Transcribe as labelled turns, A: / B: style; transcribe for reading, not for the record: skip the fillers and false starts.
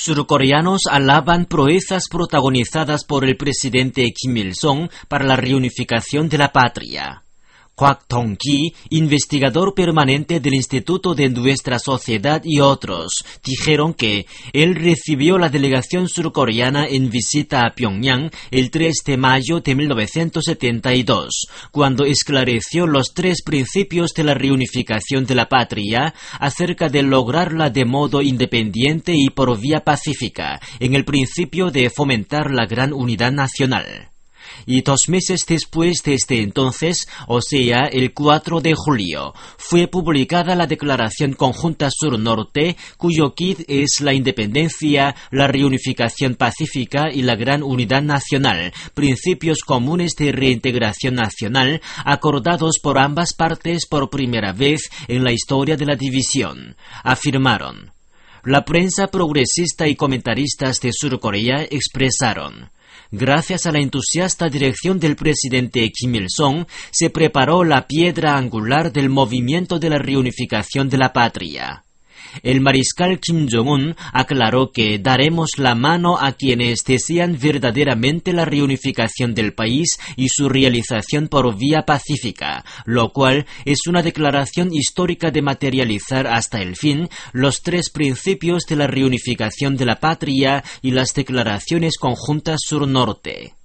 A: Surcoreanos alaban proezas protagonizadas por el presidente Kim Il-sung para la reunificación de la patria. Kwak Dong-ki, investigador permanente del Instituto de Nuestra Sociedad y otros, dijeron que él recibió la delegación surcoreana en visita a Pyongyang el 3 de mayo de 1972, cuando esclareció los 3 principios de la reunificación de la patria acerca de lograrla de modo independiente y por vía pacífica, en el principio de fomentar la gran unidad nacional. Y 2 meses después de este entonces, o sea, el 4 de julio, fue publicada la Declaración Conjunta Sur-Norte, cuyo quid es la independencia, la reunificación pacífica y la gran unidad nacional, principios comunes de reintegración nacional, acordados por ambas partes por primera vez en la historia de la división, afirmaron. La prensa progresista y comentaristas de Surcorea expresaron: gracias a la entusiasta dirección del presidente Kim Il-sung, se preparó la piedra angular del movimiento de la reunificación de la patria. El mariscal Kim Jong-un aclaró que daremos la mano a quienes desean verdaderamente la reunificación del país y su realización por vía pacífica, lo cual es una declaración histórica de materializar hasta el fin los 3 principios de la reunificación de la patria y las declaraciones conjuntas sur-norte.